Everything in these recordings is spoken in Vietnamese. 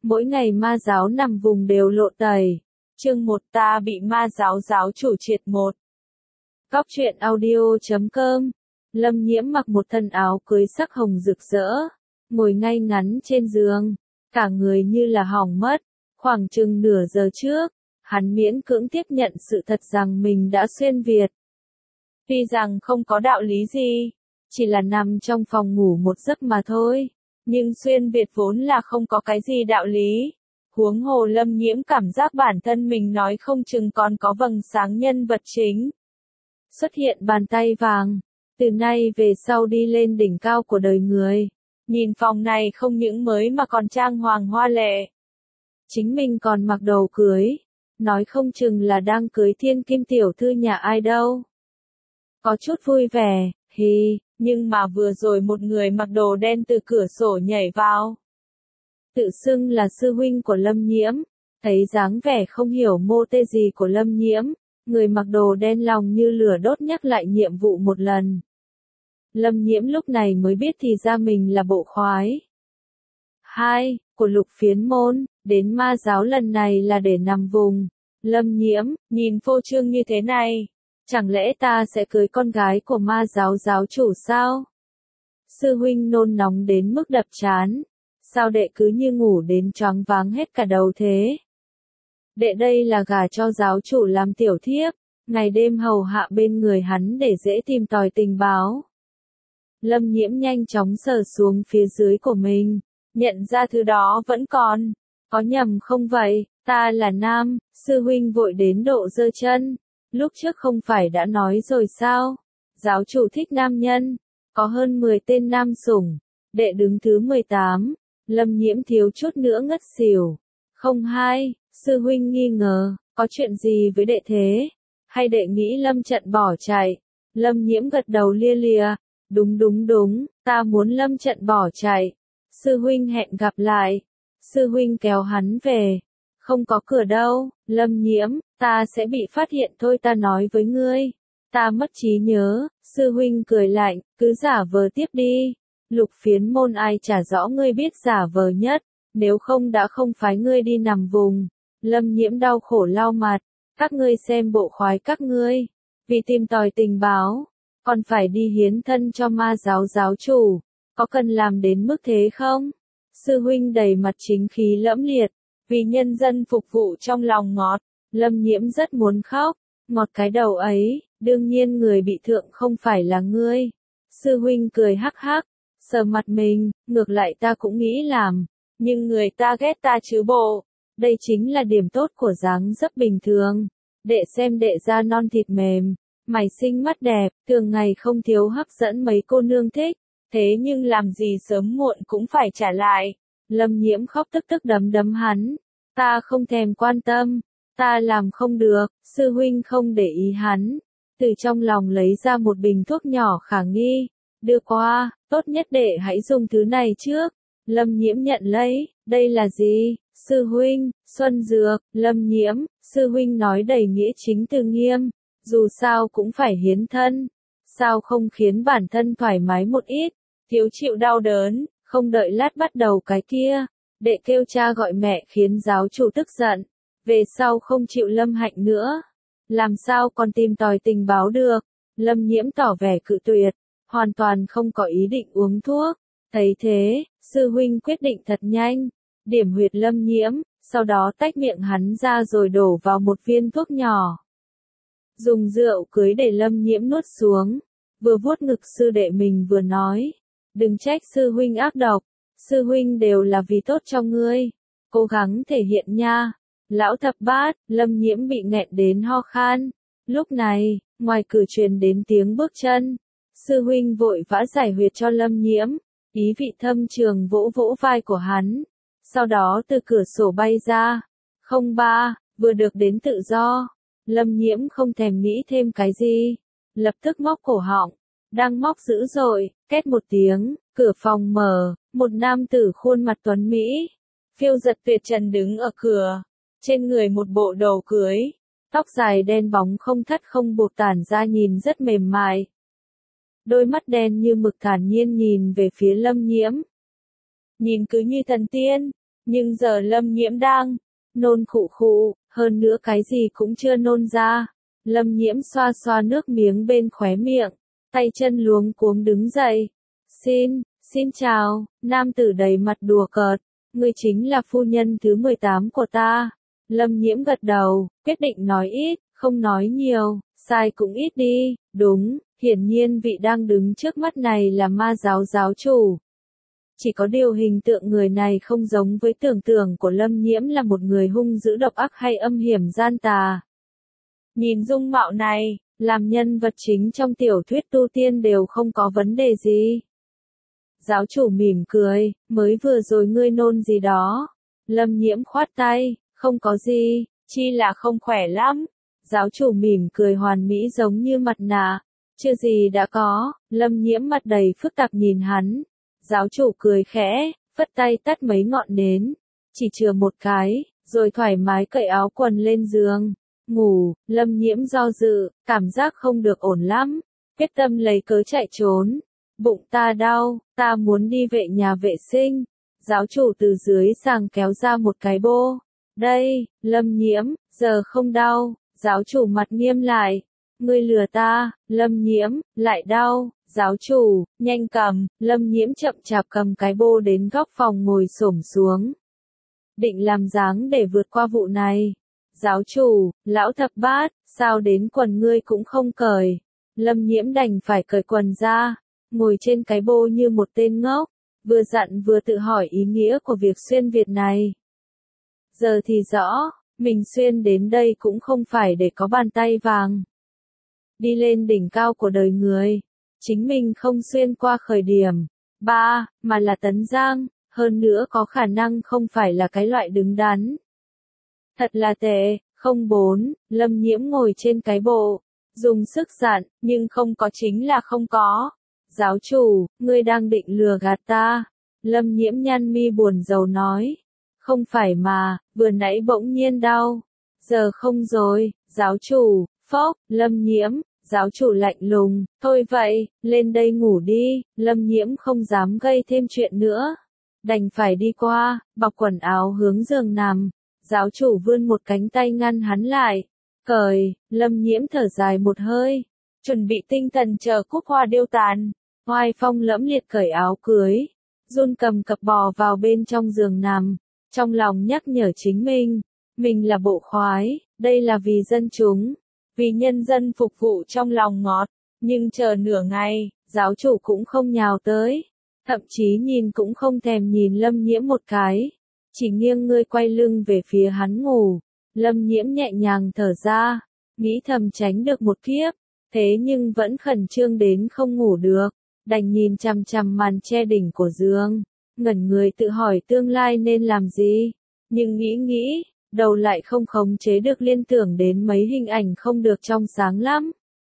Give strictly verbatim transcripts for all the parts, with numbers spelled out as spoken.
Mỗi ngày ma giáo nằm vùng đều lộ tẩy. Chương một ta bị ma giáo giáo chủ triệt một. Góc truyện audio chấm com. Lâm Nhiễm mặc một thân áo cưới sắc hồng rực rỡ, ngồi ngay ngắn trên giường, cả người như là hỏng mất. Khoảng chừng nửa giờ trước, hắn miễn cưỡng tiếp nhận sự thật rằng mình đã xuyên Việt. Tuy rằng không có đạo lý gì, chỉ là nằm trong phòng ngủ một giấc mà thôi, nhưng xuyên Việt vốn là không có cái gì đạo lý. Huống hồ Lâm Nhiễm cảm giác bản thân mình nói không chừng còn có vầng sáng nhân vật chính. Xuất hiện bàn tay vàng, từ nay về sau đi lên đỉnh cao của đời người. Nhìn phòng này không những mới mà còn trang hoàng hoa lệ. Chính mình còn mặc đồ cưới, nói không chừng là đang cưới thiên kim tiểu thư nhà ai đâu. Có chút vui vẻ, hì, nhưng mà vừa rồi một người mặc đồ đen từ cửa sổ nhảy vào. Tự xưng là sư huynh của Lâm Nhiễm, thấy dáng vẻ không hiểu mô tê gì của Lâm Nhiễm, người mặc đồ đen lòng như lửa đốt nhắc lại nhiệm vụ một lần. Lâm Nhiễm lúc này mới biết thì ra mình là bộ khoái hai của Lục Phiến Môn, đến ma giáo lần này là để nằm vùng. Lâm Nhiễm, nhìn phô trương như thế này, chẳng lẽ ta sẽ cưới con gái của ma giáo giáo chủ sao? Sư huynh nôn nóng đến mức đập trán, sao đệ cứ như ngủ đến choáng váng hết cả đầu thế? Đệ đây là gả cho giáo chủ làm tiểu thiếp, ngày đêm hầu hạ bên người hắn để dễ tìm tòi tình báo. Lâm Nhiễm nhanh chóng sờ xuống phía dưới của mình, nhận ra thứ đó vẫn còn. Có nhầm không vậy, ta là nam, sư huynh vội đến độ giơ chân. Lúc trước không phải đã nói rồi sao? Giáo chủ thích nam nhân, có hơn mười tên nam sủng, đệ đứng thứ mười tám, Lâm Nhiễm thiếu chút nữa ngất xỉu. Không hai, sư huynh nghi ngờ, có chuyện gì với đệ thế? Hay đệ nghĩ Lâm Trận bỏ chạy? Lâm Nhiễm gật đầu lia lịa, đúng đúng đúng, ta muốn Lâm Trận bỏ chạy. Sư huynh hẹn gặp lại. Sư huynh kéo hắn về. Không có cửa đâu, Lâm Nhiễm, ta sẽ bị phát hiện thôi ta nói với ngươi. Ta mất trí nhớ, sư huynh cười lạnh, cứ giả vờ tiếp đi. Lục Phiến Môn ai chả rõ ngươi biết giả vờ nhất, nếu không đã không phái ngươi đi nằm vùng. Lâm Nhiễm đau khổ lau mặt, các ngươi xem bộ khoái các ngươi, vì tìm tòi tình báo, còn phải đi hiến thân cho ma giáo giáo chủ, có cần làm đến mức thế không? Sư huynh đầy mặt chính khí lẫm liệt, vì nhân dân phục vụ trong lòng ngọt. Lâm Nhiễm rất muốn khóc, ngọt cái đầu ấy, đương nhiên người bị thượng không phải là ngươi. Sư huynh cười hắc hắc, sờ mặt mình, ngược lại ta cũng nghĩ làm, nhưng người ta ghét ta chứ bộ. Đây chính là điểm tốt của dáng dấp bình thường. Đệ xem đệ da non thịt mềm, mày xinh mắt đẹp, thường ngày không thiếu hấp dẫn mấy cô nương thích, thế nhưng làm gì sớm muộn cũng phải trả lại. Lâm Nhiễm khóc tức tức đấm đấm hắn, ta không thèm quan tâm, ta làm không được. Sư huynh không để ý hắn, từ trong lòng lấy ra một bình thuốc nhỏ khả nghi, đưa qua, tốt nhất đệ hãy dùng thứ này trước. Lâm Nhiễm nhận lấy, đây là gì? Sư huynh, xuân dược. Lâm Nhiễm, sư huynh nói đầy nghĩa chính từ nghiêm, dù sao cũng phải hiến thân, sao không khiến bản thân thoải mái một ít, thiếu chịu đau đớn, không đợi lát bắt đầu cái kia, đệ kêu cha gọi mẹ khiến giáo chủ tức giận, về sau không chịu Lâm Hạnh nữa, làm sao còn tìm tòi tình báo được. Lâm Nhiễm tỏ vẻ cự tuyệt, hoàn toàn không có ý định uống thuốc. Thấy thế, sư huynh quyết định thật nhanh, điểm huyệt Lâm Nhiễm, sau đó tách miệng hắn ra rồi đổ vào một viên thuốc nhỏ. Dùng rượu cưới để Lâm Nhiễm nuốt xuống, vừa vuốt ngực sư đệ mình vừa nói, đừng trách sư huynh ác độc, sư huynh đều là vì tốt cho ngươi, cố gắng thể hiện nha. Lão thập bát, Lâm Nhiễm bị nghẹn đến ho khan. Lúc này, ngoài cửa truyền đến tiếng bước chân, sư huynh vội vã giải huyệt cho Lâm Nhiễm, ý vị thâm trường vỗ vỗ vai của hắn, sau đó từ cửa sổ bay ra. Không ba, vừa được đến tự do. Lâm Nhiễm không thèm nghĩ thêm cái gì, lập tức móc cổ họng, đang móc dữ dội, két một tiếng, cửa phòng mở, một nam tử khuôn mặt tuấn mỹ, phiêu giật tuyệt trần đứng ở cửa, trên người một bộ đồ cưới, tóc dài đen bóng không thắt không buộc tản ra nhìn rất mềm mại. Đôi mắt đen như mực thản nhiên nhìn về phía Lâm Nhiễm. Nhìn cứ như thần tiên, Nhưng giờ Lâm Nhiễm đang nôn khụ khụ, hơn nữa cái gì cũng chưa nôn ra. Lâm Nhiễm xoa xoa nước miếng bên khóe miệng, tay chân luống cuống đứng dậy. Xin, xin chào, nam tử đầy mặt đùa cợt, ngươi chính là phu nhân thứ mười tám của ta. Lâm Nhiễm gật đầu, quyết định nói ít, không nói nhiều, sai cũng ít đi, đúng, hiển nhiên vị đang đứng trước mắt này là ma giáo giáo chủ. Chỉ có điều hình tượng người này không giống với tưởng tượng của Lâm Nhiễm là một người hung dữ độc ác hay âm hiểm gian tà. Nhìn dung mạo này, làm nhân vật chính trong tiểu thuyết tu tiên đều không có vấn đề gì. Giáo chủ mỉm cười, mới vừa rồi ngươi nôn gì đó. Lâm Nhiễm khoát tay, không có gì, chi là không khỏe lắm. Giáo chủ mỉm cười hoàn mỹ giống như mặt nạ. Chưa gì đã có, Lâm Nhiễm mặt đầy phức tạp nhìn hắn. Giáo chủ cười khẽ, phất tay tắt mấy ngọn nến. Chỉ chừa một cái, rồi thoải mái cởi áo quần lên giường. Ngủ, Lâm Nhiễm do dự, cảm giác không được ổn lắm. Quyết tâm lấy cớ chạy trốn. Bụng ta đau, ta muốn đi vệ nhà vệ sinh. Giáo chủ từ dưới sàng kéo ra một cái bô. Đây, Lâm Nhiễm, giờ không đau. Giáo chủ mặt nghiêm lại. Ngươi lừa ta, Lâm Nhiễm, lại đau. Giáo chủ, nhanh cầm. Lâm Nhiễm chậm chạp cầm cái bô đến góc phòng ngồi xổm xuống. Định làm dáng để vượt qua vụ này. Giáo chủ, lão thập bát, sao đến quần ngươi cũng không cởi. Lâm Nhiễm đành phải cởi quần ra, ngồi trên cái bô như một tên ngốc, vừa dặn vừa tự hỏi ý nghĩa của việc xuyên Việt này. Giờ thì rõ, mình xuyên đến đây cũng không phải để có bàn tay vàng. Đi lên đỉnh cao của đời người, chính mình không xuyên qua khởi điểm, ba, mà là tấn giang, hơn nữa có khả năng không phải là cái loại đứng đắn. Thật là tệ, không bốn, Lâm Nhiễm ngồi trên cái bộ, dùng sức dặn, nhưng không có chính là không có. Giáo chủ, ngươi đang định lừa gạt ta. Lâm Nhiễm nhăn mi buồn rầu nói. Không phải mà, vừa nãy bỗng nhiên đau. Giờ không rồi, giáo chủ, phốc, Lâm Nhiễm, giáo chủ lạnh lùng, thôi vậy, lên đây ngủ đi. Lâm Nhiễm không dám gây thêm chuyện nữa. Đành phải đi qua, bọc quần áo hướng giường nằm. Giáo chủ vươn một cánh tay ngăn hắn lại. Cởi, Lâm Nhiễm thở dài một hơi. Chuẩn bị tinh thần chờ cúc hoa điêu tàn. Hoài Phong lẫm liệt cởi áo cưới. Run cầm cập bò vào bên trong giường nằm. Trong lòng nhắc nhở chính mình. Mình là bộ khoái, đây là vì dân chúng. Vì nhân dân phục vụ trong lòng ngọt. Nhưng chờ nửa ngày, giáo chủ cũng không nhào tới. Thậm chí nhìn cũng không thèm nhìn Lâm Nhiễm một cái. Chỉ nghiêng người quay lưng về phía hắn ngủ. Lâm Nhiễm nhẹ nhàng thở ra. Nghĩ thầm tránh được một kiếp. Thế nhưng vẫn khẩn trương đến không ngủ được. Đành nhìn chằm chằm màn che đỉnh của giường. Ngẩn người tự hỏi tương lai nên làm gì. Nhưng nghĩ nghĩ, đầu lại không khống chế được liên tưởng đến mấy hình ảnh không được trong sáng lắm.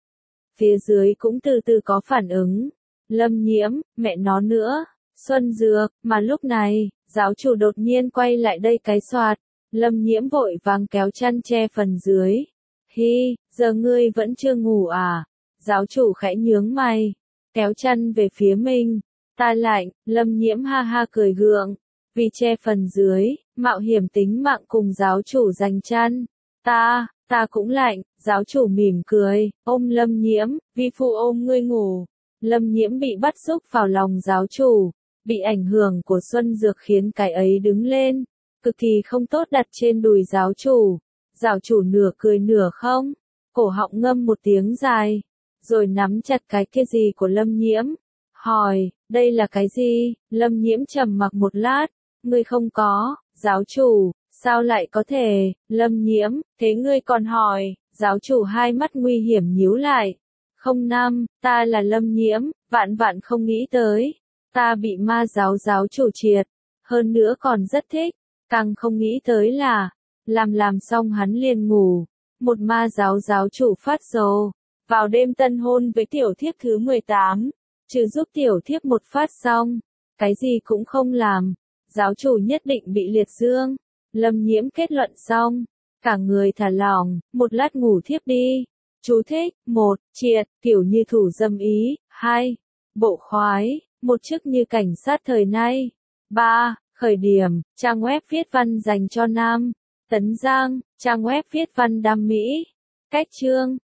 Phía dưới cũng từ từ có phản ứng. Lâm Nhiễm, mẹ nó nữa. Xuân Dược, mà lúc này, giáo chủ đột nhiên quay lại đây cái xoạt. Lâm Nhiễm vội vàng kéo chăn che phần dưới. Hi, giờ ngươi vẫn chưa ngủ à? Giáo chủ khẽ nhướng mày, kéo chăn về phía mình. Ta lạnh, Lâm Nhiễm ha ha cười gượng. Vì che phần dưới, mạo hiểm tính mạng cùng giáo chủ giành chăn. Ta, ta cũng lạnh, giáo chủ mỉm cười, ôm Lâm Nhiễm, vi phu ôm ngươi ngủ. Lâm Nhiễm bị bắt xúc vào lòng giáo chủ. Bị ảnh hưởng của Xuân Dược khiến cái ấy đứng lên. Cực kỳ không tốt đặt trên đùi giáo chủ. Giáo chủ nửa cười nửa không. Cổ họng ngâm một tiếng dài. Rồi nắm chặt cái kia gì của Lâm Nhiễm. Hỏi, đây là cái gì? Lâm Nhiễm trầm mặc một lát. Ngươi không có, giáo chủ, sao lại có thể? Lâm Nhiễm, thế ngươi còn hỏi? Giáo chủ hai mắt nguy hiểm nhíu lại. Không năm, ta là Lâm Nhiễm, vạn vạn không nghĩ tới. Ta bị ma giáo giáo chủ triệt. Hơn nữa còn rất thích. Càng không nghĩ tới là, làm làm xong hắn liền ngủ. Một ma giáo giáo chủ phát rồ. Vào đêm tân hôn với tiểu thiếp thứ mười tám. Trừ giúp tiểu thiếp một phát xong. Cái gì cũng không làm. Giáo chủ nhất định bị liệt dương. Lâm Nhiễm kết luận xong. Cả người thả lỏng, một lát ngủ thiếp đi. Chú thích, một, triệt, kiểu như thủ dâm ý. Hai, bộ khoái, một chức như cảnh sát thời nay. Ba, Khởi điểm, trang web viết văn dành cho nam. Tấn Giang, trang web viết văn đam mỹ. Cách chương